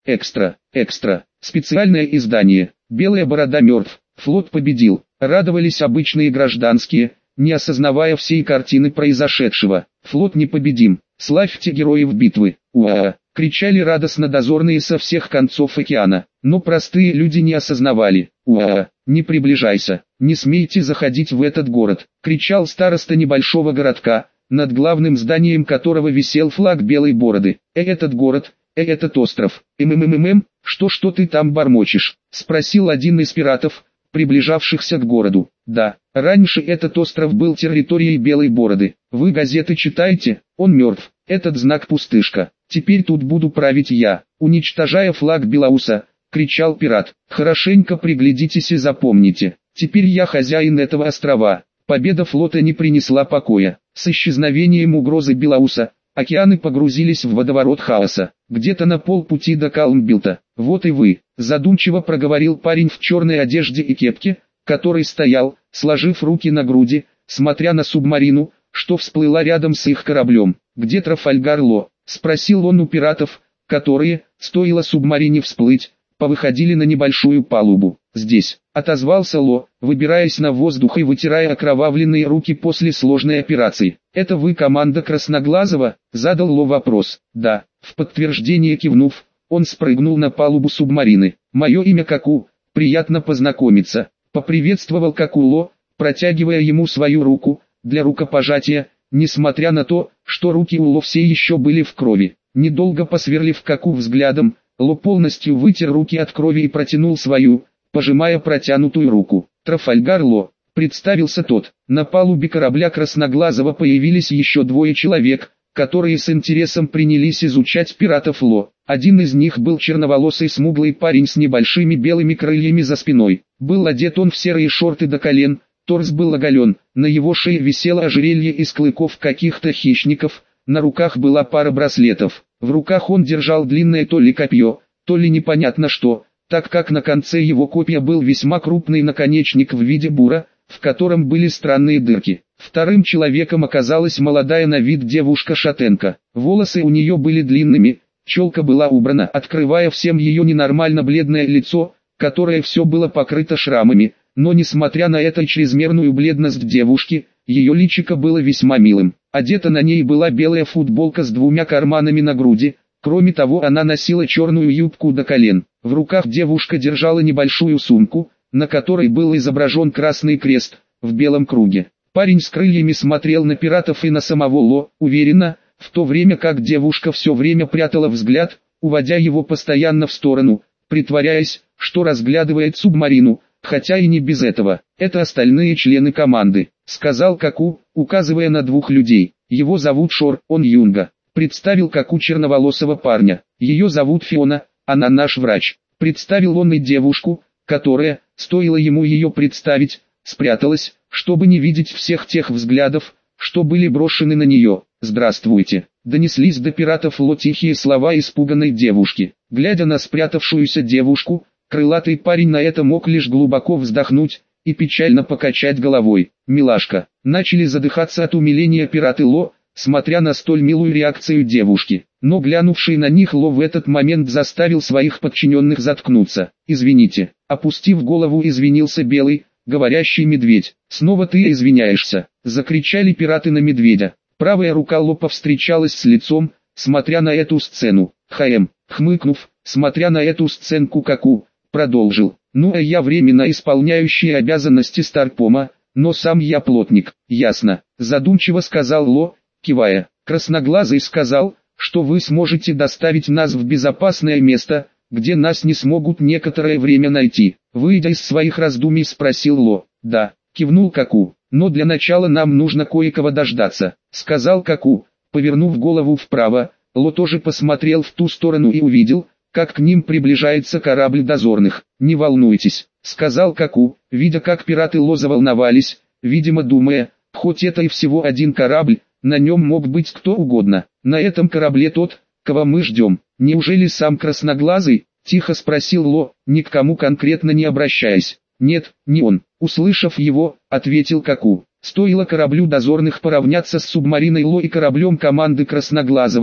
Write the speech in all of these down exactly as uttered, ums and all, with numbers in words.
Экстра, экстра, специальное издание. Белая борода мертв, флот победил. Радовались обычные гражданские, не осознавая всей картины произошедшего. Флот непобедим. Славьте героев битвы. Уа! Кричали радостно дозорные со всех концов океана. Но простые люди не осознавали. Уа! Не приближайся, не смейте заходить в этот город, кричал староста небольшого городка, над главным зданием которого висел флаг белой бороды. Э, этот город, э, этот остров. Ммммм, что что ты там бормочешь? Спросил один из пиратов, приближавшихся к городу. Да, раньше этот остров был территорией белой бороды. Вы газеты читаете? Он мертв. Этот знак пустышка. Теперь тут буду править я, уничтожая флаг Белауса. Кричал пират. Хорошенько приглядитесь и запомните. Теперь я хозяин этого острова. Победа флота не принесла покоя. С исчезновением угрозы Белауса, океаны погрузились в водоворот хаоса. Где-то на полпути до Калмбилта. Вот и вы, задумчиво проговорил парень в черной одежде и кепке, который стоял, сложив руки на груди, смотря на субмарину, что всплыла рядом с их кораблем. Где Трафальгар Ло? Спросил он у пиратов, которые, стоило субмарине всплыть, повыходили на небольшую палубу. «Здесь», — отозвался Ло, выбираясь на воздух и вытирая окровавленные руки после сложной операции. «Это вы команда Красноглазого?» — задал Ло вопрос. «Да», — в подтверждение кивнув, он спрыгнул на палубу субмарины. «Мое имя Каку, приятно познакомиться», — поприветствовал Каку Ло, протягивая ему свою руку, для рукопожатия, несмотря на то, что руки у Ло все еще были в крови. Недолго посверлив Каку взглядом, Ло полностью вытер руки от крови и протянул свою, пожимая протянутую руку. «Трафальгар Ло», — представился тот. На палубе корабля Красноглазого появились еще двое человек, которые с интересом принялись изучать пиратов Ло. Один из них был черноволосый смуглый парень с небольшими белыми крыльями за спиной. Был одет он в серые шорты до колен, торс был оголен, на его шее висело ожерелье из клыков каких-то хищников, на руках была пара браслетов. В руках он держал длинное то ли копье, то ли непонятно что, так как на конце его копья был весьма крупный наконечник в виде бура, в котором были странные дырки. Вторым человеком оказалась молодая на вид девушка-шатенка. Волосы у нее были длинными, челка была убрана, открывая всем ее ненормально бледное лицо, которое все было покрыто шрамами, но несмотря на эту чрезмерную бледность девушки, ее личико было весьма милым. Одета на ней была белая футболка с двумя карманами на груди, кроме того она носила черную юбку до колен. В руках девушка держала небольшую сумку, на которой был изображен красный крест, в белом круге. Парень с крыльями смотрел на пиратов и на самого Ло, уверенно, в то время как девушка все время прятала взгляд, уводя его постоянно в сторону, притворяясь, что разглядывает субмарину, хотя и не без этого. «Это остальные члены команды», — сказал Каку, указывая на двух людей. «Его зовут Шор, он юнга», — представил Каку черноволосого парня. «Ее зовут Фиона, она наш врач», — представил он и девушку, которая, стоило ему ее представить, спряталась, чтобы не видеть всех тех взглядов, что были брошены на нее. «Здравствуйте», — донеслись до пиратов Ло тихие слова испуганной девушки. Глядя на спрятавшуюся девушку, крылатый парень на это мог лишь глубоко вздохнуть и печально покачать головой. «Милашка», — начали задыхаться от умиления пираты Ло, смотря на столь милую реакцию девушки. Но глянувший на них Ло в этот момент заставил своих подчиненных заткнуться. «Извините», — опустив голову извинился белый, говорящий медведь. «Снова ты извиняешься», — закричали пираты на медведя. Правая рука Ло повстречалась с лицом, смотря на эту сцену. Хаем, хмыкнув, смотря на эту сценку Каку, продолжил. «Ну а я временно исполняющий обязанности Старпома, но сам я плотник». «Ясно», — задумчиво сказал Ло, кивая. «Красноглазый сказал, что вы сможете доставить нас в безопасное место, где нас не смогут некоторое время найти». Выйдя из своих раздумий, спросил Ло. «Да», — кивнул Каку. «Но для начала нам нужно кое-кого дождаться», — сказал Каку. Повернув голову вправо, Ло тоже посмотрел в ту сторону и увидел, как к ним приближается корабль дозорных. «Не волнуйтесь», — сказал Каку, видя как пираты Ло заволновались, видимо думая, хоть это и всего один корабль, на нем мог быть кто угодно. «На этом корабле тот, кого мы ждем. Неужели сам Красноглазый?» — тихо спросил Ло, ни к кому конкретно не обращаясь. «Нет, не он», — услышав его, ответил Каку. Стоило кораблю дозорных поравняться с субмариной Ло и кораблем команды Красноглазого,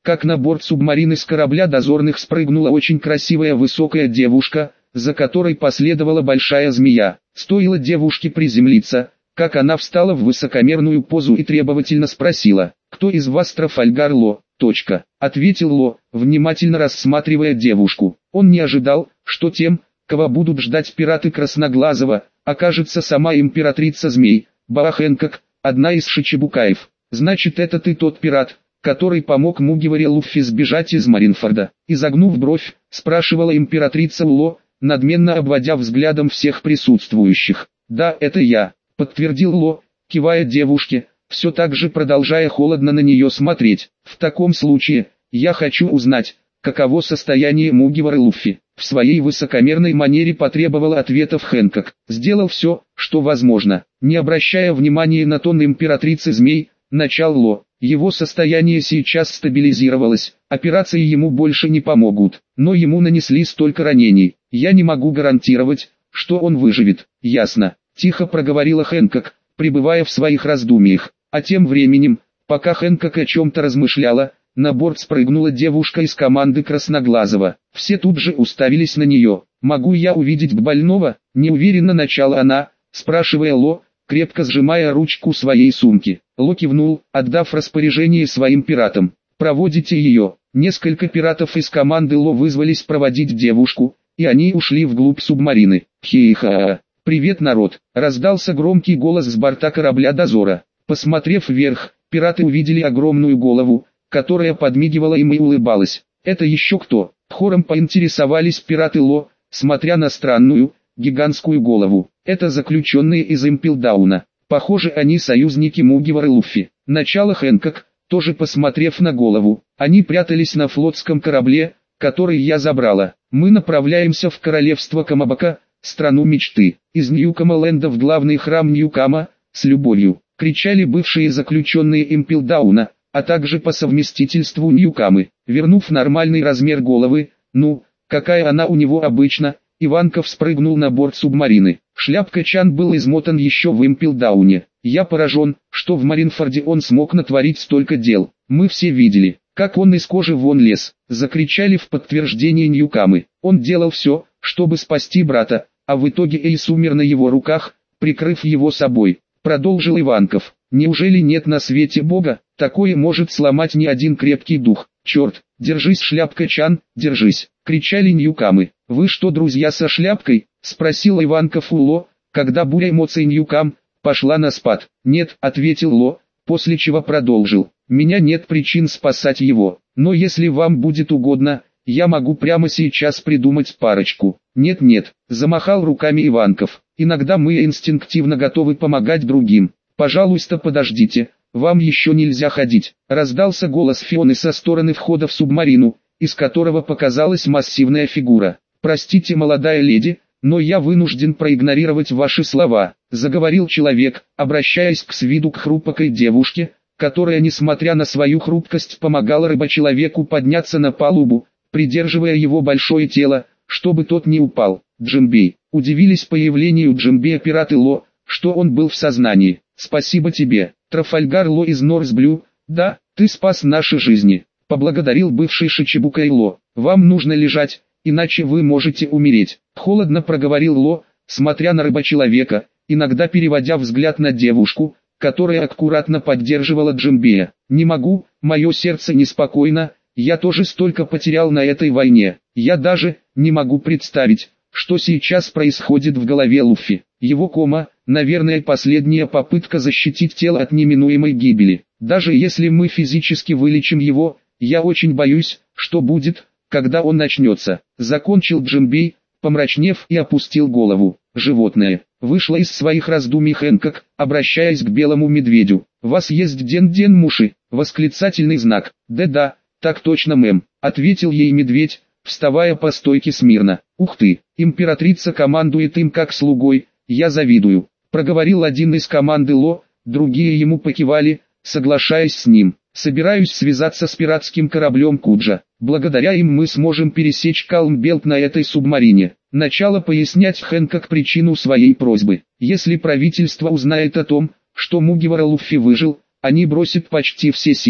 как на борт субмарины с корабля дозорных спрыгнула очень красивая высокая девушка, за которой последовала большая змея. Стоило девушке приземлиться, как она встала в высокомерную позу и требовательно спросила: «Кто из вас Трафальгар Ло?» Точка. Ответил Ло, внимательно рассматривая девушку. Он не ожидал, что тем, кого будут ждать пираты Красноглазого, окажется сама императрица змей, Баа Хэнкок, одна из Шичибукаев. «Значит, это ты тот пират, который помог Мугиваре Луффи сбежать из Маринфорда?» Изогнув бровь, спрашивала императрица Ло, надменно обводя взглядом всех присутствующих. «Да, это я», — подтвердил Ло, кивая девушке, все так же продолжая холодно на нее смотреть. «В таком случае, я хочу узнать, каково состояние Мугивары Луффи?» В своей высокомерной манере потребовала ответов Хэнкок. Сделал все, что возможно. Не обращая внимания на тон императрицы змей, начал Ло. Его состояние сейчас стабилизировалось, операции ему больше не помогут, но ему нанесли столько ранений. Я не могу гарантировать, что он выживет. Ясно, тихо проговорила Хэнкок, пребывая в своих раздумьях. А тем временем, пока Хэнкок о чем-то размышляла, на борт спрыгнула девушка из команды Красноглазого. Все тут же уставились на нее. «Могу я увидеть больного?» – неуверенно начала она, спрашивая Ло, крепко сжимая ручку своей сумки. Ло кивнул, отдав распоряжение своим пиратам. «Проводите ее». Несколько пиратов из команды Ло вызвались проводить девушку, и они ушли вглубь субмарины. «Хи-ха! Привет, народ!» – раздался громкий голос с борта корабля дозора. Посмотрев вверх, пираты увидели огромную голову, которая подмигивала им и улыбалась. «Это еще кто?» Хором поинтересовались пираты Ло, смотря на странную, гигантскую голову. «Это заключенные из Импелдауна. Похоже, они союзники Мугивары Луффи». Начало Хэнкок, тоже посмотрев на голову. «Они прятались на флотском корабле, который я забрала. Мы направляемся в королевство Камабака, страну мечты. Из Ньюкама-ленда в главный храм Ньюкама, с любовью», кричали бывшие заключенные Импелдауна, а также по совместительству Ньюкамы. Вернув нормальный размер головы, ну, какая она у него обычно, Иванков спрыгнул на борт субмарины. Шляпка Чан был измотан еще в Импелдауне. «Я поражен, что в Маринфорде он смог натворить столько дел. Мы все видели, как он из кожи вон лез», закричали в подтверждение Ньюкамы. «Он делал все, чтобы спасти брата, а в итоге Эйс умер на его руках, прикрыв его собой», продолжил Иванков. «Неужели нет на свете Бога? Такое может сломать ни один крепкий дух. Черт, держись, Шляпка Чан, держись», кричали Ньюкамы. «Вы что, друзья со Шляпкой?» спросил Иванков у Ло, когда буря эмоций Ньюкам пошла на спад. «Нет», ответил Ло, после чего продолжил. «Меня нет причин спасать его, но если вам будет угодно, я могу прямо сейчас придумать парочку». «Нет-нет», замахал руками Иванков. «Иногда мы инстинктивно готовы помогать другим. Пожалуйста, подождите, вам еще нельзя ходить», раздался голос Фионы со стороны входа в субмарину, из которого показалась массивная фигура. «Простите, молодая леди, но я вынужден проигнорировать ваши слова», заговорил человек, обращаясь к с виду к хрупкой девушке, которая, несмотря на свою хрупкость, помогала рыбочеловеку подняться на палубу, придерживая его большое тело, чтобы тот не упал. «Джимбей». Удивились появлению Джимбея пираты Ло, что он был в сознании. «Спасибо тебе, Трафальгар Ло из Норсблю, да, ты спас наши жизни», поблагодарил бывший Шичибукай Ло. «Вам нужно лежать, иначе вы можете умереть», холодно проговорил Ло, смотря на рыбочеловека, иногда переводя взгляд на девушку, которая аккуратно поддерживала Джимбея. «Не могу, мое сердце неспокойно, я тоже столько потерял на этой войне, я даже не могу представить, что сейчас происходит в голове Луффи. Его кома, наверное, последняя попытка защитить тело от неминуемой гибели. Даже если мы физически вылечим его, я очень боюсь, что будет, когда он начнется», закончил Джимбей, помрачнев и опустил голову. «Животное», вышла из своих раздумий Хэнкок, обращаясь к белому медведю. «Вас есть ден-ден муши?» Восклицательный знак. «Да-да, так точно, мэм», ответил ей медведь, вставая по стойке смирно. «Ух ты, императрица командует им как слугой, я завидую», проговорил один из команды Ло, другие ему покивали, соглашаясь с ним. «Собираюсь связаться с пиратским кораблем Куджа. Благодаря им мы сможем пересечь Калмбелт на этой субмарине». Начало пояснять Хэнкок причину своей просьбы. «Если правительство узнает о том, что Мугивара Луффи выжил, они бросят почти все силы,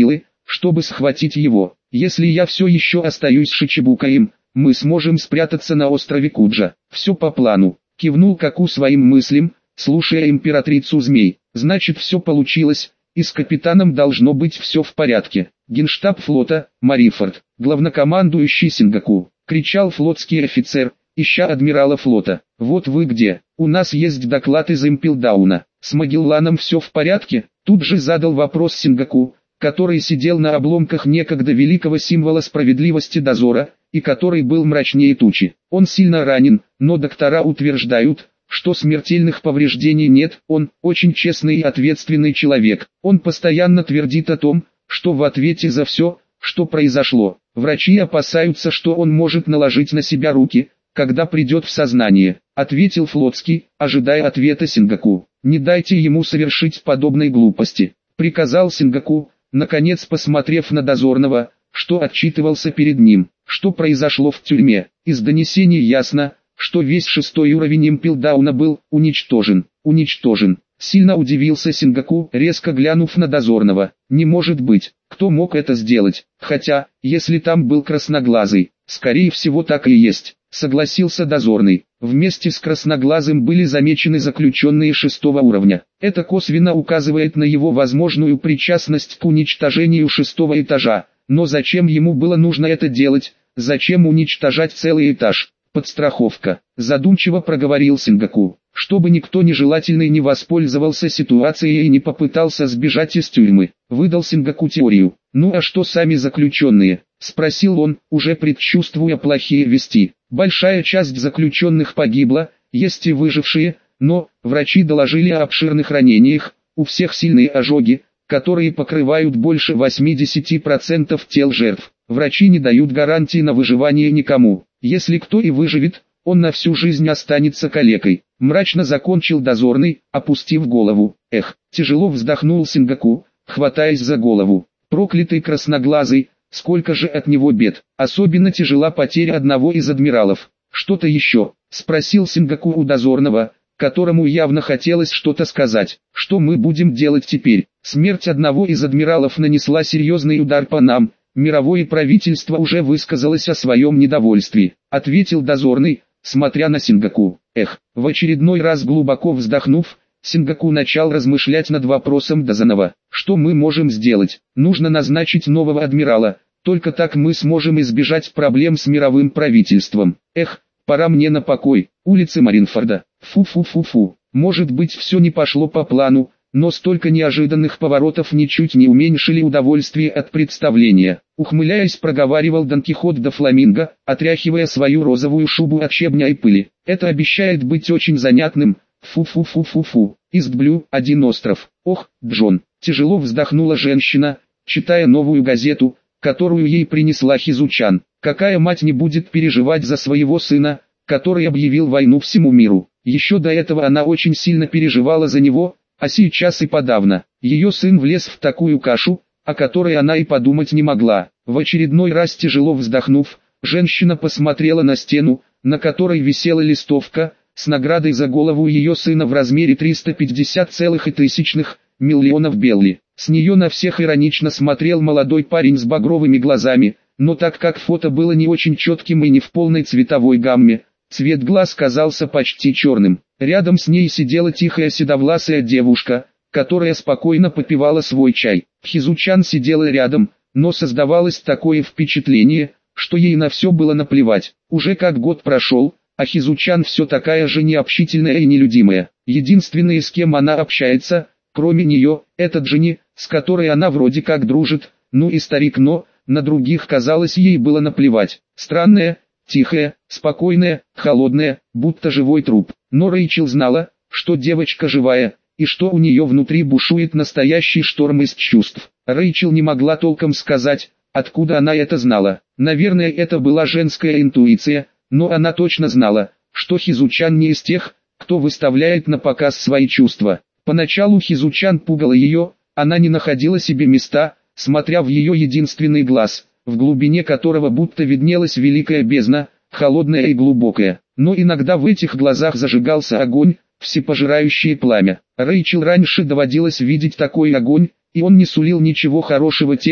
чтобы схватить его. Если я все еще остаюсь Шичибукаем, мы сможем спрятаться на острове Куджа. Все по плану. Кивнул Каку своим мыслям, слушая императрицу змей. Значит, все получилось, и с капитаном должно быть все в порядке. Генштаб флота, Марифорд, главнокомандующий Сингаку, кричал флотский офицер, ища адмирала флота. Вот вы где, у нас есть доклад из Импелдауна. С Магелланом все в порядке? Тут же задал вопрос Сингаку, который сидел на обломках некогда великого символа справедливости дозора, и который был мрачнее тучи. Он сильно ранен, но доктора утверждают, что смертельных повреждений нет. Он очень честный и ответственный человек. Он постоянно твердит о том, что в ответе за все, что произошло. Врачи опасаются, что он может наложить на себя руки, когда придет в сознание, ответил флотский, ожидая ответа Сингаку. Не дайте ему совершить подобной глупости, приказал Сингаку, наконец посмотрев на дозорного, что отчитывался перед ним. Что произошло в тюрьме? Из донесений ясно, что весь шестой уровень Импелдауна был уничтожен. Уничтожен. Сильно удивился Сингаку, резко глянув на дозорного. Не может быть, кто мог это сделать? Хотя, если там был красноглазый, скорее всего так и есть, согласился дозорный. Вместе с красноглазым были замечены заключенные шестого уровня. Это косвенно указывает на его возможную причастность к уничтожению шестого этажа. Но зачем ему было нужно это делать? Зачем уничтожать целый этаж? Подстраховка. Задумчиво проговорил Сингаку, чтобы никто нежелательный не воспользовался ситуацией и не попытался сбежать из тюрьмы. Выдал Сингаку теорию. Ну а что сами заключенные? Спросил он, уже предчувствуя плохие вести. Большая часть заключенных погибла, есть и выжившие, но врачи доложили о обширных ранениях, у всех сильные ожоги, которые покрывают больше восьмидесяти процентов тел жертв. Врачи не дают гарантии на выживание никому. Если кто и выживет, он на всю жизнь останется калекой. Мрачно закончил дозорный, опустив голову. Эх, тяжело вздохнул Сингаку, хватаясь за голову. Проклятый красноглазый, сколько же от него бед. Особенно тяжела потеря одного из адмиралов. Что-то еще? Спросил Сингаку у дозорного, которому явно хотелось что-то сказать. Что мы будем делать теперь? Смерть одного из адмиралов нанесла серьезный удар по нам. Мировое правительство уже высказалось о своем недовольстве, ответил дозорный, смотря на Сингаку. Эх, в очередной раз глубоко вздохнув, Сингаку начал размышлять над вопросом Дозанова. Что мы можем сделать? Нужно назначить нового адмирала, только так мы сможем избежать проблем с мировым правительством. Эх, пора мне на покой. Улицы Маринфорда. Фу-фу-фу-фу. Может быть, все не пошло по плану, но столько неожиданных поворотов ничуть не уменьшили удовольствие от представления. Ухмыляясь, проговаривал Дон Кихот де Фламинго, отряхивая свою розовую шубу от щебня и пыли. Это обещает быть очень занятным. Фу-фу-фу-фу-фу. Истблю, один остров. Ох, Джон. Тяжело вздохнула женщина, читая новую газету, которую ей принесла Хизучан. Какая мать не будет переживать за своего сына, который объявил войну всему миру? Еще до этого она очень сильно переживала за него, а сейчас и подавно. Ее сын влез в такую кашу, о которой она и подумать не могла. В очередной раз тяжело вздохнув, женщина посмотрела на стену, на которой висела листовка, с наградой за голову ее сына в размере триста пятьдесят целых тысячных миллионов белли. С нее на всех иронично смотрел молодой парень с багровыми глазами, но так как фото было не очень четким и не в полной цветовой гамме, цвет глаз казался почти черным. Рядом с ней сидела тихая седовласая девушка, которая спокойно попивала свой чай. Хизучан сидела рядом, но создавалось такое впечатление, что ей на все было наплевать. Уже как год прошел, а Хизучан все такая же необщительная и нелюдимая. Единственное, с кем она общается, кроме нее, это Джинни, с которой она вроде как дружит, ну и старик, но на других, казалось, ей было наплевать. Странная, тихая, спокойная, холодная, будто живой труп. Но Рэйчел знала, что девочка живая, и что у нее внутри бушует настоящий шторм из чувств. Рэйчел не могла толком сказать, откуда она это знала. Наверное, это была женская интуиция, но она точно знала, что Хизучан не из тех, кто выставляет на показ свои чувства. Поначалу Хизучан пугала ее, она не находила себе места, смотря в ее единственный глаз, в глубине которого будто виднелась великая бездна, холодная и глубокая. Но иногда в этих глазах зажигался огонь, всепожирающее пламя. Рэйчел раньше доводилось видеть такой огонь, и он не сулил ничего хорошего тем,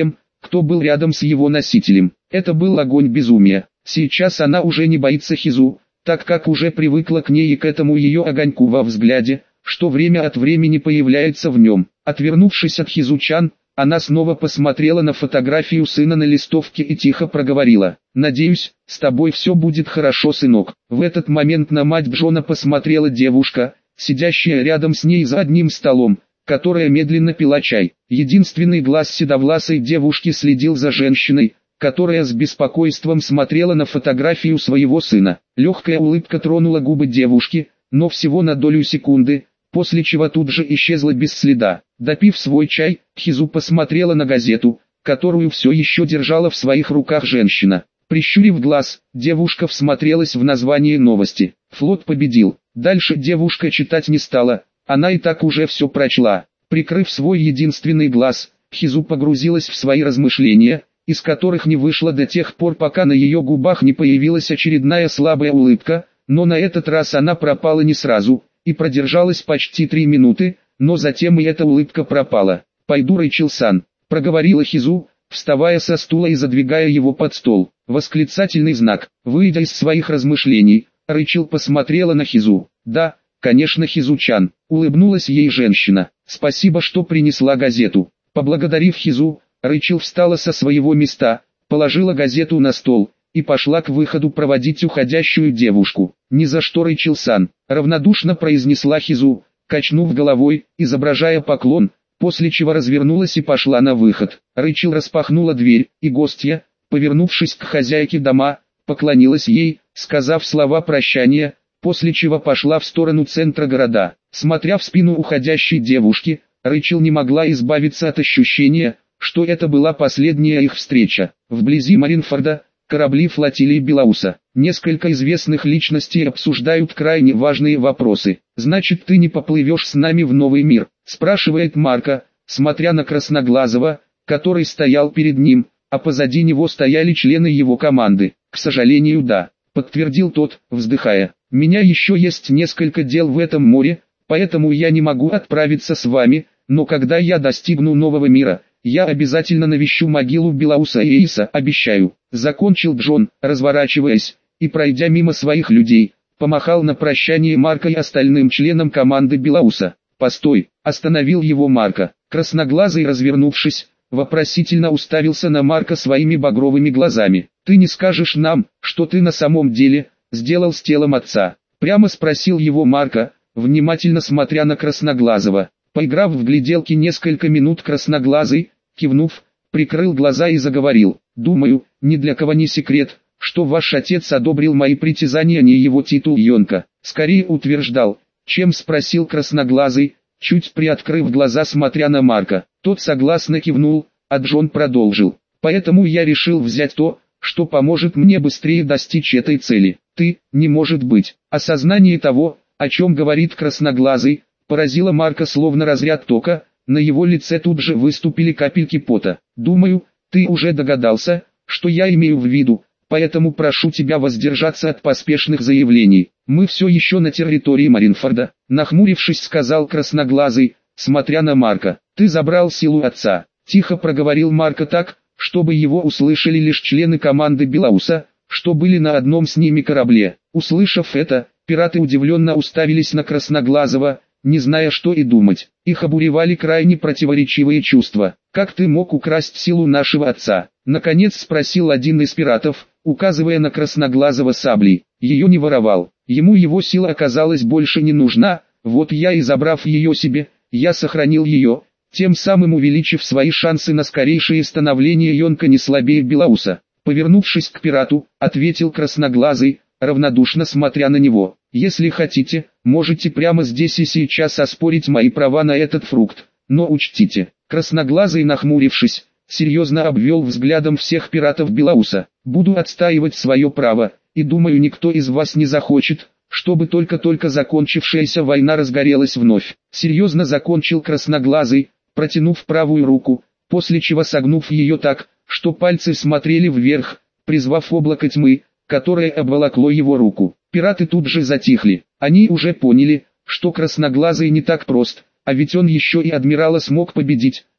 кто был рядом с его носителем. Это был огонь безумия. Сейчас она уже не боится Хизу, так как уже привыкла к ней и к этому ее огоньку во взгляде, что время от времени появляется в нем. Отвернувшись от Хизу-чан, она снова посмотрела на фотографию сына на листовке и тихо проговорила: «Надеюсь, с тобой все будет хорошо, сынок». В этот момент на мать Джона посмотрела девушка, сидящая рядом с ней за одним столом, которая медленно пила чай. Единственный глаз седовласой девушки следил за женщиной, которая с беспокойством смотрела на фотографию своего сына. Легкая улыбка тронула губы девушки, но всего на долю секунды, после чего тут же исчезла без следа. Допив свой чай, Хизу посмотрела на газету, которую все еще держала в своих руках женщина. Прищурив глаз, девушка всмотрелась в название новости. Флот победил. Дальше девушка читать не стала, она и так уже все прочла. Прикрыв свой единственный глаз, Хизу погрузилась в свои размышления, из которых не вышла до тех пор, пока на ее губах не появилась очередная слабая улыбка, но на этот раз она пропала не сразу, и продержалась почти три минуты, но затем и эта улыбка пропала. «Пойду, Рэйчел-сан», — проговорила Хизу, вставая со стула и задвигая его под стол. Восклицательный знак. Выйдя из своих размышлений, Рэйчел посмотрела на Хизу. «Да, конечно, Хизу-чан», — улыбнулась ей женщина. «Спасибо, что принесла газету». Поблагодарив Хизу, Рэйчел встала со своего места, положила газету на стол и пошла к выходу проводить уходящую девушку. «Ни за что, Рэйчел-сан», — равнодушно произнесла Хизу, качнув головой, изображая поклон, после чего развернулась и пошла на выход. Рэйчел распахнула дверь, и гостья, повернувшись к хозяйке дома, поклонилась ей, сказав слова прощания, после чего пошла в сторону центра города. Смотря в спину уходящей девушки, Рэйчел не могла избавиться от ощущения, что это была последняя их встреча. Вблизи Маринфорда, корабли флотилии Белауса. Несколько известных личностей обсуждают крайне важные вопросы. «Значит, ты не поплывешь с нами в новый мир?» – спрашивает Марко, смотря на Красноглазого, который стоял перед ним, а позади него стояли члены его команды. «К сожалению, да», – подтвердил тот, вздыхая. «У меня еще есть несколько дел в этом море, поэтому я не могу отправиться с вами, но когда я достигну нового мира, я обязательно навещу могилу Белауса и Эйса, обещаю», — закончил Джон, разворачиваясь, и пройдя мимо своих людей, помахал на прощание Марко и остальным членам команды Белауса. «Постой», — остановил его Марко. Красноглазый, развернувшись, вопросительно уставился на Марко своими багровыми глазами. «Ты не скажешь нам, что ты на самом деле сделал с телом отца?» — прямо спросил его Марко, внимательно смотря на Красноглазого. Поиграв в гляделки несколько минут, Красноглазый, кивнув, прикрыл глаза и заговорил. «Думаю, ни для кого не секрет, что ваш отец одобрил мои притязания, не его титул Йонка. Скорее утверждал, чем спросил Красноглазый, чуть приоткрыв глаза, смотря на Марка. Тот согласно кивнул, а Джон продолжил. «Поэтому я решил взять то, что поможет мне быстрее достичь этой цели. Ты, не может быть». Осознание того, о чем говорит Красноглазый, поразило Марка словно разряд тока, на его лице тут же выступили капельки пота. «Думаю, ты уже догадался, что я имею в виду, поэтому прошу тебя воздержаться от поспешных заявлений. Мы все еще на территории Маринфорда», — нахмурившись, сказал Красноглазый, смотря на Марка. «Ты забрал силу отца», — тихо проговорил Марка так, чтобы его услышали лишь члены команды Белауса, что были на одном с ними корабле. Услышав это, пираты удивленно уставились на Красноглазого, не зная, что и думать. Их обуревали крайне противоречивые чувства. «Как ты мог украсть силу нашего отца?» — наконец спросил один из пиратов, указывая на Красноглазого саблей. «Ее не воровал. Ему его сила оказалась больше не нужна, вот я и, забрав ее себе, я сохранил ее, тем самым увеличив свои шансы на скорейшее становление Йонка не слабее Белауса». Повернувшись к пирату, ответил Красноглазый, равнодушно смотря на него. «Если хотите, можете прямо здесь и сейчас оспорить мои права на этот фрукт, но учтите». Красноглазый, нахмурившись, серьезно обвел взглядом всех пиратов Белауса. «Буду отстаивать свое право, и думаю, никто из вас не захочет, чтобы только-только закончившаяся война разгорелась вновь». Серьезно закончил Красноглазый, протянув правую руку, после чего согнув ее так, что пальцы смотрели вверх, призвав облако тьмы, которое обволокло его руку. Пираты тут же затихли. Они уже поняли, что Красноглазый не так прост, а ведь он еще и адмирала смог победить,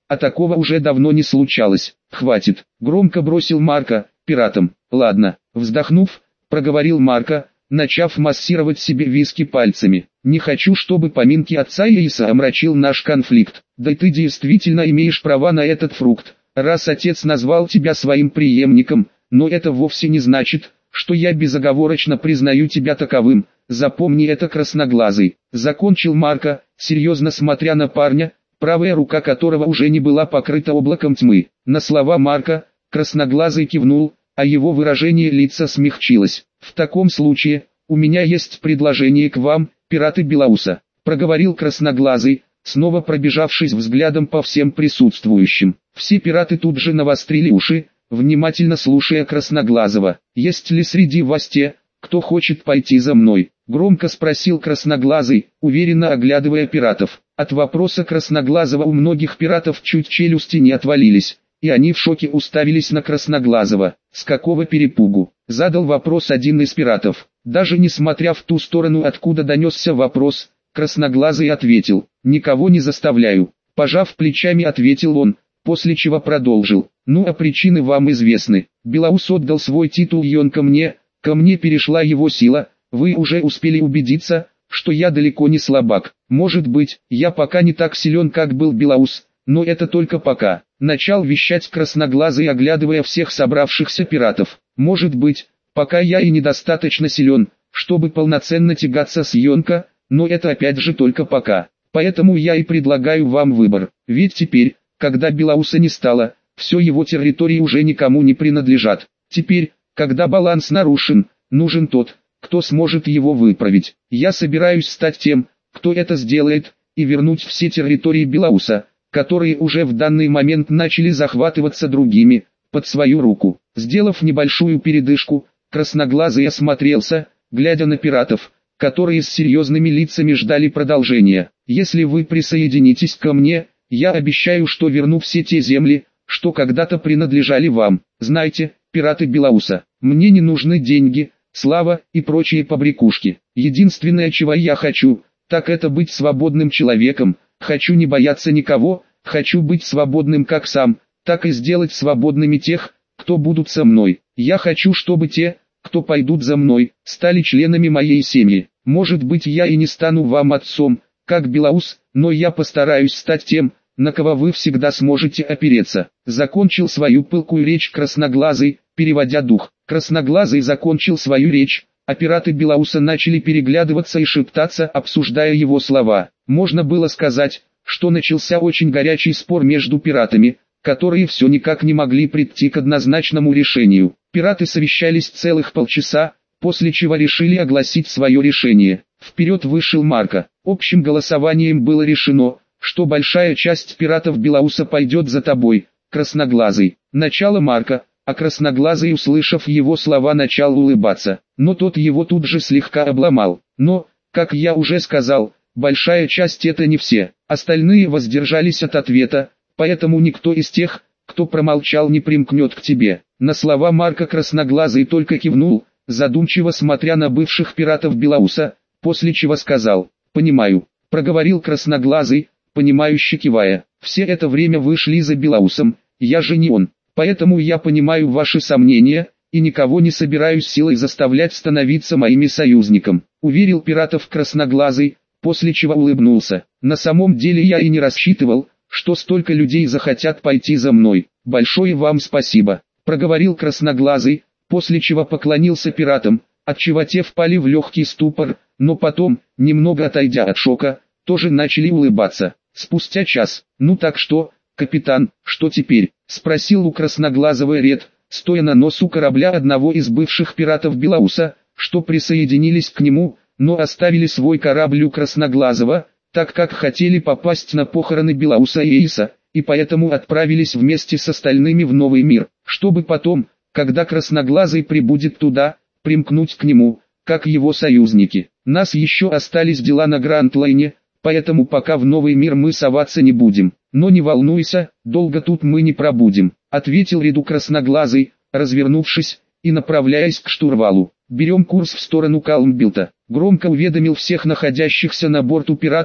а такого уже давно не случалось. Хватит, громко бросил Марко, пиратам. Ладно, вздохнув, проговорил Марко, начав массировать себе виски пальцами. Не хочу, чтобы поминки отца Ииса омрачил наш конфликт. Да ты действительно имеешь права на этот фрукт, раз отец назвал тебя своим преемником, но это вовсе не значит, что я безоговорочно признаю тебя таковым. Запомни это, красноглазый. Закончил Марко, серьезно смотря на парня, правая рука которого уже не была покрыта облаком тьмы. На слова Марко, красноглазый кивнул, а его выражение лица смягчилось. В таком случае, у меня есть предложение к вам, пираты Белауса, проговорил красноглазый, снова пробежавшись взглядом по всем присутствующим. Все пираты тут же навострили уши, внимательно слушая красноглазого. Есть ли среди вас те, кто хочет пойти за мной? Громко спросил красноглазый, уверенно оглядывая пиратов. От вопроса красноглазого у многих пиратов чуть челюсти не отвалились, и они в шоке уставились на красноглазого. С какого перепугу? Задал вопрос один из пиратов. Даже несмотря в ту сторону, откуда донесся вопрос, красноглазый ответил: «Никого не заставляю». Пожав плечами, ответил он, после чего продолжил: «Ну а причины вам известны. Белаус отдал свой титул Йонка мне, ко мне перешла его сила, вы уже успели убедиться, что я далеко не слабак. Может быть, я пока не так силен, как был Белаус, но это только пока». Начал вещать красноглазый, оглядывая всех собравшихся пиратов. «Может быть, пока я и недостаточно силен, чтобы полноценно тягаться с Йонка, но это опять же только пока. Поэтому я и предлагаю вам выбор, ведь теперь, когда Белауса не стало, все его территории уже никому не принадлежат. Теперь, когда баланс нарушен, нужен тот, кто сможет его выправить. Я собираюсь стать тем, кто это сделает, и вернуть все территории Белауса, которые уже в данный момент начали захватываться другими, под свою руку». Сделав небольшую передышку, красноглазый осмотрелся, глядя на пиратов, которые с серьезными лицами ждали продолжения. «Если вы присоединитесь ко мне, я обещаю, что верну все те земли, что когда-то принадлежали вам. Знайте, пираты Белауса, мне не нужны деньги, слава и прочие побрякушки. Единственное, чего я хочу, так это быть свободным человеком. Хочу не бояться никого, хочу быть свободным как сам, так и сделать свободными тех, кто будут со мной. Я хочу, чтобы те, кто пойдут за мной, стали членами моей семьи. Может быть, я и не стану вам отцом, как Белаус, но я постараюсь стать тем, на кого вы всегда сможете опереться». Закончил свою пылкую речь красноглазый, переводя дух. Красноглазый закончил свою речь, а пираты Белауса начали переглядываться и шептаться, обсуждая его слова. Можно было сказать, что начался очень горячий спор между пиратами, которые все никак не могли прийти к однозначному решению. Пираты совещались целых полчаса, после чего решили огласить свое решение. Вперед вышел Марко. Общим голосованием было решено, что большая часть пиратов Белауса пойдет за тобой, красноглазый. Начало Марко, а красноглазый, услышав его слова, начал улыбаться, но тот его тут же слегка обломал. Но, как я уже сказал, большая часть — это не все. Остальные воздержались от ответа, поэтому никто из тех, кто промолчал, не примкнет к тебе. На слова Марко красноглазый только кивнул, задумчиво смотря на бывших пиратов Белауса, после чего сказал: «Понимаю», — проговорил красноглазый, понимающе кивая. «Все это время вы шли за Белаусом, я же не он, поэтому я понимаю ваши сомнения, и никого не собираюсь силой заставлять становиться моими союзником», — уверил пиратов красноглазый, после чего улыбнулся. «На самом деле я и не рассчитывал, что столько людей захотят пойти за мной. Большое вам спасибо», — проговорил красноглазый, после чего поклонился пиратам, отчего те впали в легкий ступор, но потом, немного отойдя от шока, тоже начали улыбаться. Спустя час: «Ну так что, капитан, что теперь?» — спросил у красноглазого Ред, стоя на носу корабля одного из бывших пиратов Белауса, что присоединились к нему, но оставили свой корабль у красноглазого, так как хотели попасть на похороны Белауса и Ииса, и поэтому отправились вместе с остальными в новый мир, чтобы потом, когда красноглазый прибудет туда, примкнуть к нему, как его союзники. Нас еще остались дела на Гранд-Лайне, поэтому пока в новый мир мы соваться не будем. Но не волнуйся, долго тут мы не пробудем», — ответил Реду красноглазый, развернувшись и направляясь к штурвалу. «Берем курс в сторону Калмбилта», — громко уведомил всех находящихся на борту пиратов,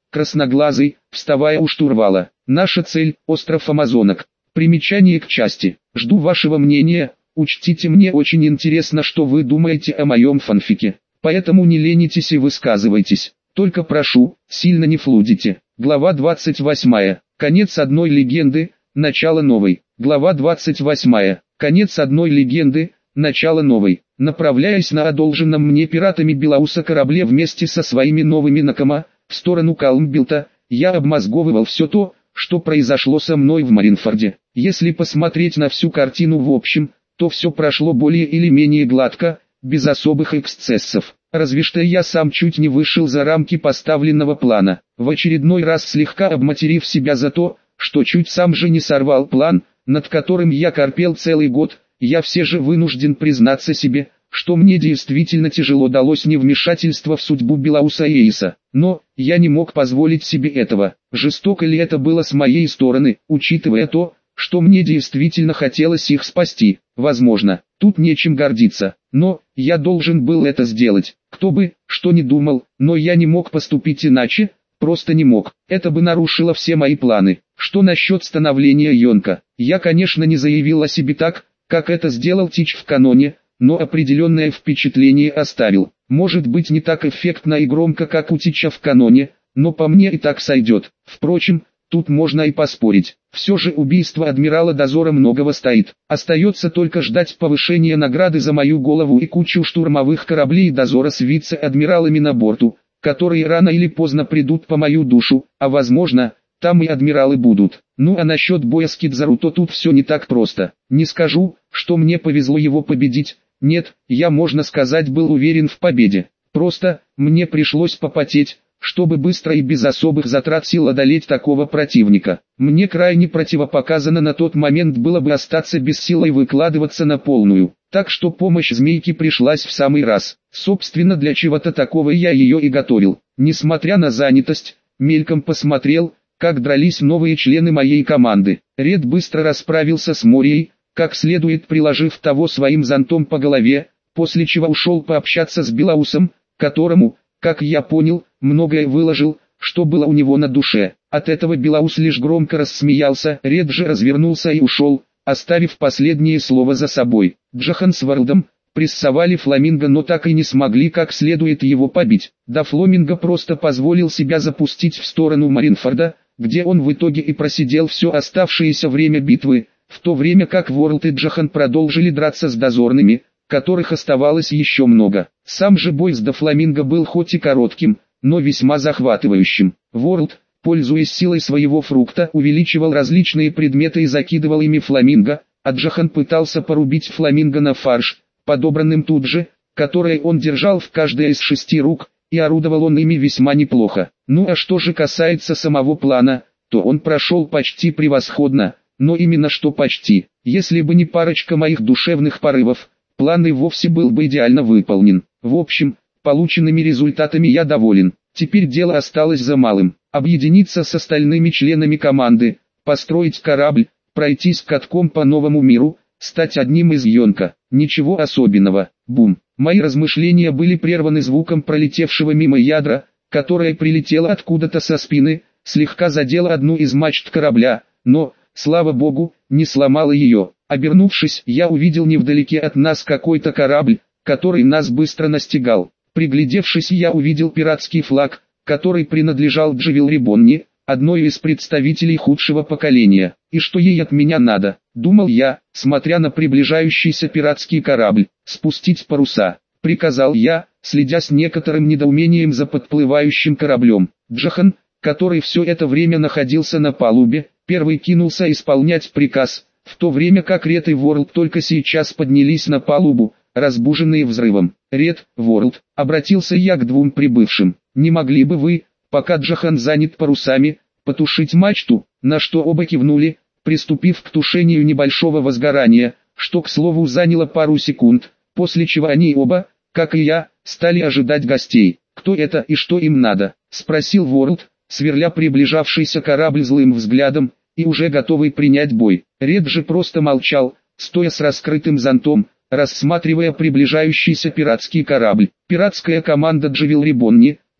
красноглазый, вставая у штурвала. Наша цель – остров Амазонок. Примечание к части. Жду вашего мнения, учтите, мне очень интересно, что вы думаете о моем фанфике. Поэтому не ленитесь и высказывайтесь. Только прошу, сильно не флудите. Глава двадцать восьмая. Конец одной легенды, начало новой. Глава двадцать восьмая. Конец одной легенды, начало новой. Направляясь на одолженном мне пиратами Белауса корабле вместе со своими новыми Накама, в сторону Калмбилта, я обмозговывал все то, что произошло со мной в Маринфорде. Если посмотреть на всю картину в общем, то все прошло более или менее гладко, без особых эксцессов. Разве что я сам чуть не вышел за рамки поставленного плана, в очередной раз слегка обматерив себя за то, что чуть сам же не сорвал план, над которым я корпел целый год. Я все же вынужден признаться себе, что мне действительно тяжело далось невмешательство в судьбу Белауса и Эйса. Но, я не мог позволить себе этого. Жестоко ли это было с моей стороны, учитывая то, что мне действительно хотелось их спасти? Возможно, тут нечем гордиться, но, я должен был это сделать. Кто бы, что ни думал, но я не мог поступить иначе, просто не мог. Это бы нарушило все мои планы. Что насчет становления Йонка? Я, конечно, не заявил о себе так, как это сделал Тич в каноне, но определенное впечатление оставил. Может быть, не так эффектно и громко, как у Тича в каноне, но по мне и так сойдет. Впрочем, тут можно и поспорить. Все же убийство адмирала Дозора многого стоит. Остается только ждать повышения награды за мою голову и кучу штурмовых кораблей Дозора с вице-адмиралами на борту, которые рано или поздно придут по мою душу, а возможно, там и адмиралы будут. Ну а насчет боя с Кидзару, то тут все не так просто. Не скажу, что мне повезло его победить. Нет, я, можно сказать, был уверен в победе. Просто, мне пришлось попотеть, чтобы быстро и без особых затрат сил одолеть такого противника. Мне крайне противопоказано на тот момент было бы остаться без сил и выкладываться на полную. Так что помощь змейки пришлась в самый раз. Собственно, для чего-то такого я ее и готовил. Несмотря на занятость, мельком посмотрел, как дрались новые члены моей команды. Ред быстро расправился с Морией, как следует приложив того своим зонтом по голове, после чего ушел пообщаться с Белаусом, которому, как я понял, многое выложил, что было у него на душе. От этого Белаус лишь громко рассмеялся, Ред же развернулся и ушел, оставив последнее слово за собой. Джохан с Ворлдом прессовали Фламинго, но так и не смогли как следует его побить. Да Фламинго просто позволил себя запустить в сторону Маринфорда, где он в итоге и просидел все оставшееся время битвы, в то время как Ворлд и Джохан продолжили драться с дозорными, которых оставалось еще много. Сам же бой с Дофламинго был хоть и коротким, но весьма захватывающим. Ворлд, пользуясь силой своего фрукта, увеличивал различные предметы и закидывал ими Фламинго, а Джохан пытался порубить Фламинго на фарш, подобранным тут же, которые он держал в каждой из шести рук, и орудовал он ими весьма неплохо. Ну а что же касается самого плана, то он прошел почти превосходно, но именно что почти. Если бы не парочка моих душевных порывов, план и вовсе был бы идеально выполнен. В общем, полученными результатами я доволен. Теперь дело осталось за малым. Объединиться с остальными членами команды, построить корабль, пройтись катком по новому миру, стать одним из Йонка. Ничего особенного. Бум. Мои размышления были прерваны звуком пролетевшего мимо ядра, которое прилетело откуда-то со спины, слегка задело одну из мачт корабля, но, слава богу, не сломало ее. Обернувшись, я увидел невдалеке от нас какой-то корабль, который нас быстро настигал. Приглядевшись, я увидел пиратский флаг, который принадлежал Дживелри Бонни, одной из представителей худшего поколения. И что ей от меня надо, думал я, смотря на приближающийся пиратский корабль. Спустить паруса, приказал я, следя с некоторым недоумением за подплывающим кораблем. Джохан, который все это время находился на палубе, первый кинулся исполнять приказ, в то время как Ред и Ворлд только сейчас поднялись на палубу, разбуженные взрывом. Ред, Ворлд, обратился я к двум прибывшим, не могли бы вы, пока Джохан занят парусами, потушить мачту, на что оба кивнули, приступив к тушению небольшого возгорания, что, к слову, заняло пару секунд, после чего они оба, как и я, стали ожидать гостей. «Кто это и что им надо?» — спросил Ворлд, сверля приближавшийся корабль злым взглядом, и уже готовый принять бой. Ред же просто молчал, стоя с раскрытым зонтом, рассматривая приближающийся пиратский корабль. Пиратская команда Дживелри Бонни,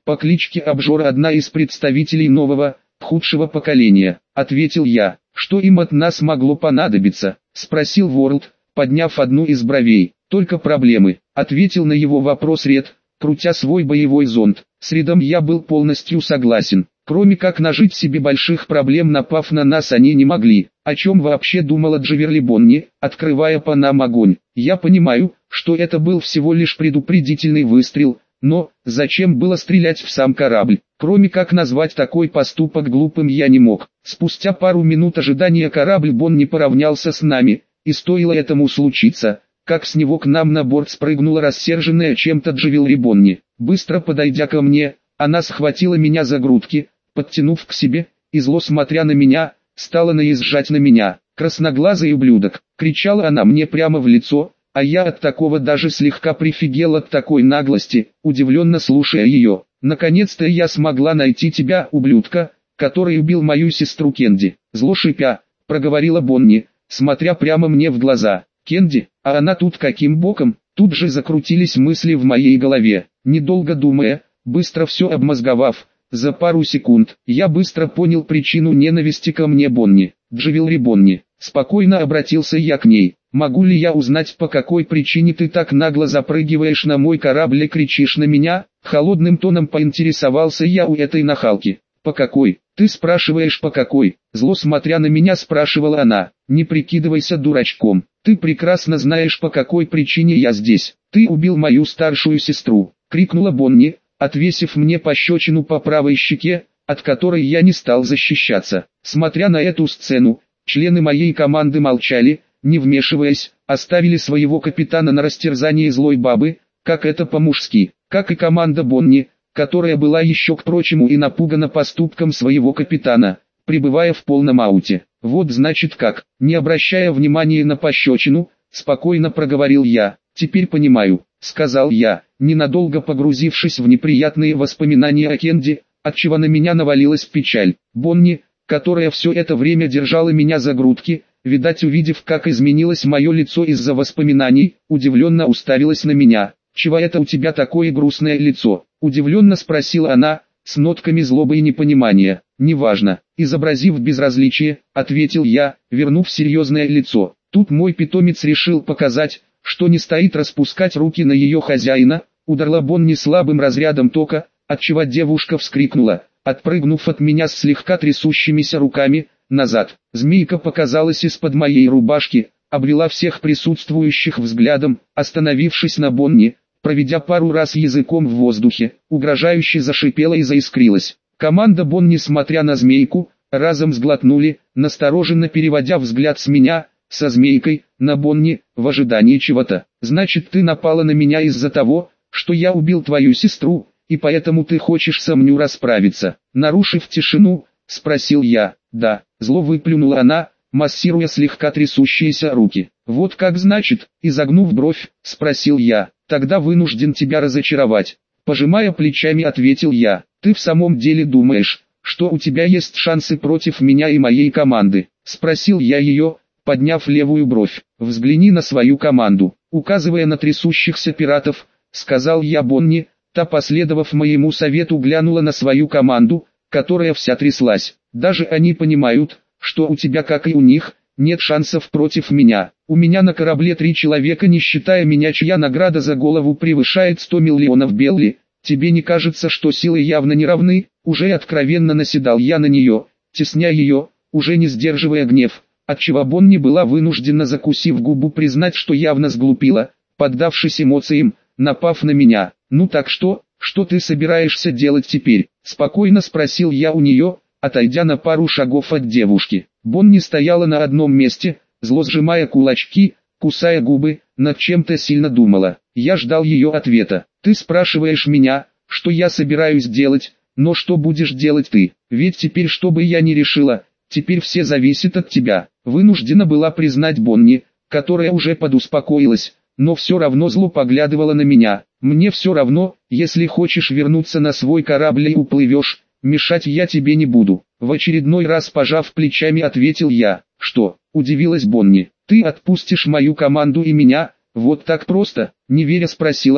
по кличке Обжора, одна из представителей нового, худшего поколения, ответил я. Что им от нас могло понадобиться, спросил Ворлд, подняв одну из бровей. Только проблемы, ответил на его вопрос Ред, крутя свой боевой зонд. С Редом я был полностью согласен. Кроме как нажить себе больших проблем, напав на нас, они не могли. О чем вообще думала Джаверли Бонни, открывая по нам огонь? Я понимаю, что это был всего лишь предупредительный выстрел, но зачем было стрелять в сам корабль? Кроме как назвать такой поступок глупым я не мог. Спустя пару минут ожидания корабль Бонни поравнялся с нами, и стоило этому случиться, как с него к нам на борт спрыгнула рассерженная чем-то Джаверли Бонни. Быстро подойдя ко мне, она схватила меня за грудки, подтянув к себе, и зло смотря на меня, стала наезжать на меня. «Красноглазый ублюдок!» — кричала она мне прямо в лицо, а я от такого даже слегка прифигел от такой наглости, удивленно слушая ее. «Наконец-то я смогла найти тебя, ублюдка, который убил мою сестру Кенди!» Зло шипя, проговорила Бонни, смотря прямо мне в глаза. «Кенди, а она тут каким боком?» Тут же закрутились мысли в моей голове. Недолго думая, быстро все обмозговав, за пару секунд, я быстро понял причину ненависти ко мне Бонни. Джаверли Бонни, спокойно обратился я к ней. «Могу ли я узнать, по какой причине ты так нагло запрыгиваешь на мой корабль и кричишь на меня?» Холодным тоном поинтересовался я у этой нахалки. «По какой? Ты спрашиваешь по какой?» Зло смотря на меня спрашивала она. «Не прикидывайся дурачком. Ты прекрасно знаешь, по какой причине я здесь. Ты убил мою старшую сестру!» — крикнула Бонни, отвесив мне пощечину по правой щеке, от которой я не стал защищаться. Смотря на эту сцену, члены моей команды молчали, не вмешиваясь, оставили своего капитана на растерзание злой бабы, как это по-мужски, как и команда Бонни, которая была еще к прочему и напугана поступком своего капитана, пребывая в полном ауте. «Вот значит как», не обращая внимания на пощечину, спокойно проговорил я. «Теперь понимаю», — сказал я, ненадолго погрузившись в неприятные воспоминания о Кенди, отчего на меня навалилась печаль. Бонни, которая все это время держала меня за грудки, видать увидев, как изменилось мое лицо из-за воспоминаний, удивленно уставилась на меня. «Чего это у тебя такое грустное лицо?» — удивленно спросила она, с нотками злобы и непонимания. «Неважно», — изобразив безразличие, ответил я, вернув серьезное лицо. Тут мой питомец решил показать, что не стоит распускать руки на ее хозяина, ударила Бонни слабым разрядом тока, отчего девушка вскрикнула, отпрыгнув от меня с слегка трясущимися руками, назад. Змейка показалась из-под моей рубашки, обвела всех присутствующих взглядом, остановившись на Бонни, проведя пару раз языком в воздухе, угрожающе зашипела и заискрилась. Команда Бонни, смотря на змейку, разом сглотнули, настороженно переводя взгляд с меня, со змейкой, на Бонни, в ожидании чего-то. «Значит, ты напала на меня из-за того, что я убил твою сестру, и поэтому ты хочешь со мной расправиться?» Нарушив тишину, спросил я. «Да», зло выплюнула она, массируя слегка трясущиеся руки. «Вот как значит?» Изогнув бровь, спросил я. «Тогда вынужден тебя разочаровать». Пожимая плечами, ответил я. «Ты в самом деле думаешь, что у тебя есть шансы против меня и моей команды?» Спросил я ее, подняв левую бровь. «Взгляни на свою команду», указывая на трясущихся пиратов, сказал я Бонни. Та, последовав моему совету, глянула на свою команду, которая вся тряслась. «Даже они понимают, что у тебя, как и у них, нет шансов против меня. У меня на корабле три человека, не считая меня, чья награда за голову превышает сто миллионов белли. Тебе не кажется, что силы явно не равны?» Уже откровенно наседал я на нее, тесня ее, уже не сдерживая гнев, отчего Бонни была вынуждена, закусив губу, признать, что явно сглупила, поддавшись эмоциям, напав на меня. «Ну так что, что ты собираешься делать теперь?» Спокойно спросил я у нее, отойдя на пару шагов от девушки. Бонни стояла на одном месте, зло сжимая кулачки, кусая губы, над чем-то сильно думала. Я ждал ее ответа. «Ты спрашиваешь меня, что я собираюсь делать, но что будешь делать ты? Ведь теперь, что бы я ни решила, теперь все зависит от тебя». Вынуждена была признать Бонни, которая уже подуспокоилась, но все равно зло поглядывала на меня. «Мне все равно, если хочешь вернуться на свой корабль и уплывешь, мешать я тебе не буду». В очередной раз пожав плечами, ответил я. «Что?» – удивилась Бонни. «Ты отпустишь мою команду и меня, вот так просто?» – не веря спросила она.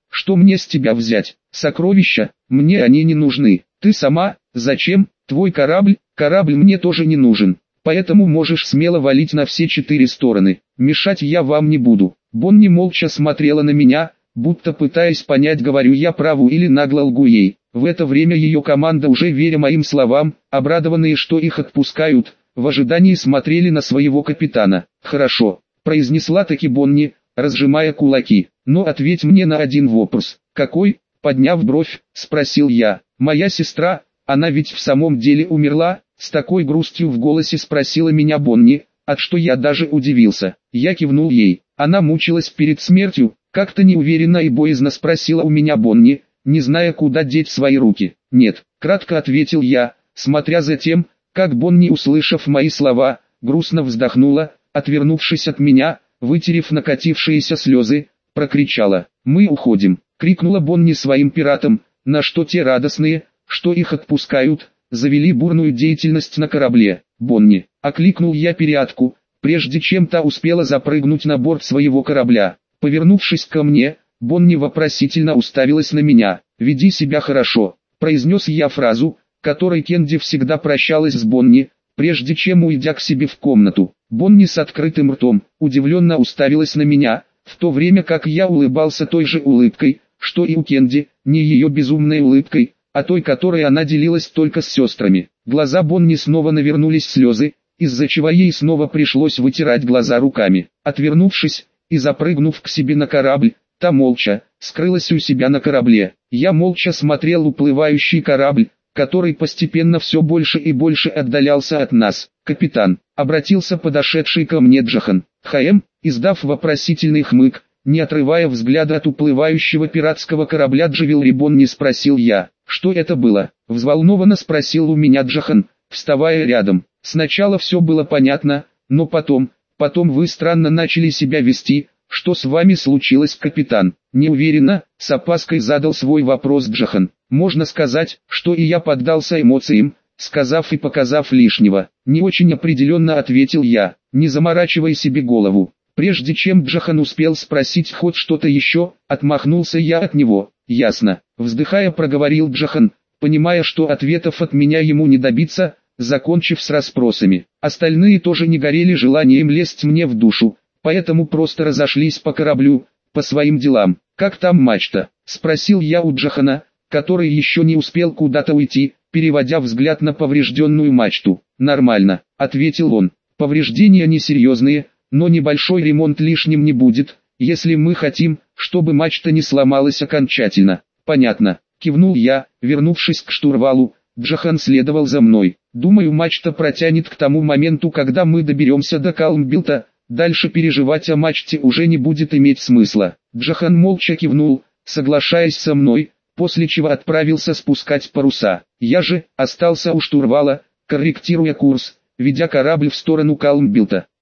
Что мне с тебя взять? Сокровища? Мне они не нужны. Ты сама? Зачем? Твой корабль? Корабль мне тоже не нужен. Поэтому можешь смело валить на все четыре стороны. Мешать я вам не буду. Бонни молча смотрела на меня, будто пытаясь понять, говорю я правду или нагло лгу ей. В это время ее команда, уже веря моим словам, обрадованные, что их отпускают, в ожидании смотрели на своего капитана. «Хорошо», — произнесла таки Бонни, разжимая кулаки. «Но ответь мне на один вопрос». «Какой?» — подняв бровь, спросил я. «Моя сестра, она ведь в самом деле умерла?» С такой грустью в голосе спросила меня Бонни, от что я даже удивился. Я кивнул ей. Она мучилась перед смертью, как-то неуверенно и боязно спросила у меня Бонни, не зная, куда деть свои руки. «Нет», — кратко ответил я, смотря за тем, как Бонни, услышав мои слова, грустно вздохнула, отвернувшись от меня, вытерев накатившиеся слезы, прокричала: «Мы уходим!» — крикнула Бонни своим пиратам, на что те, радостные, что их отпускают, завели бурную деятельность на корабле. «Бонни!» — окликнул я пиратку, прежде чем та успела запрыгнуть на борт своего корабля. Повернувшись ко мне, Бонни вопросительно уставилась на меня. «Веди себя хорошо», — произнес я фразу, которой Кенди всегда прощалась с Бонни, прежде чем уйдя к себе в комнату. Бонни с открытым ртом, удивленно уставилась на меня, в то время как я улыбался той же улыбкой, что и у Кенди, не ее безумной улыбкой, а той, которой она делилась только с сестрами. Глаза Бонни снова навернулись слезы, из-за чего ей снова пришлось вытирать глаза руками. Отвернувшись и запрыгнув к себе на корабль, та молча скрылась у себя на корабле. Я молча смотрел уплывающий корабль, который постепенно все больше и больше отдалялся от нас. «Капитан», — обратился подошедший ко мне Джохан. «Хаэм», издав вопросительный хмык, не отрывая взгляда от уплывающего пиратского корабля Джавелри Бонни, спросил я. «Что это было?» — взволнованно спросил у меня Джохан, вставая рядом. «Сначала все было понятно, но потом, потом вы странно начали себя вести. Что с вами случилось, капитан?» «Неуверенно», — с опаской задал свой вопрос Джохан. «Можно сказать, что и я поддался эмоциям, сказав и показав лишнего». «Не очень определенно», — ответил я. «Не заморачивай себе голову». Прежде чем Джохан успел спросить хоть что-то еще, отмахнулся я от него. «Ясно», — вздыхая проговорил Джохан, понимая, что ответов от меня ему не добиться, закончив с расспросами. Остальные тоже не горели желанием лезть мне в душу, поэтому просто разошлись по кораблю, по своим делам. «Как там мачта?» — спросил я у Джохана, который еще не успел куда-то уйти, переводя взгляд на поврежденную мачту. «Нормально», — ответил он. «Повреждения несерьезные, но небольшой ремонт лишним не будет, если мы хотим, чтобы мачта не сломалась окончательно». «Понятно», — кивнул я, вернувшись к штурвалу. Джохан следовал за мной. «Думаю, мачта протянет к тому моменту, когда мы доберемся до Калмбилта. Дальше переживать о мачте уже не будет иметь смысла». Джохан молча кивнул, соглашаясь со мной, после чего отправился спускать паруса. Я же остался у штурвала, корректируя курс, ведя корабль в сторону Калмбилта.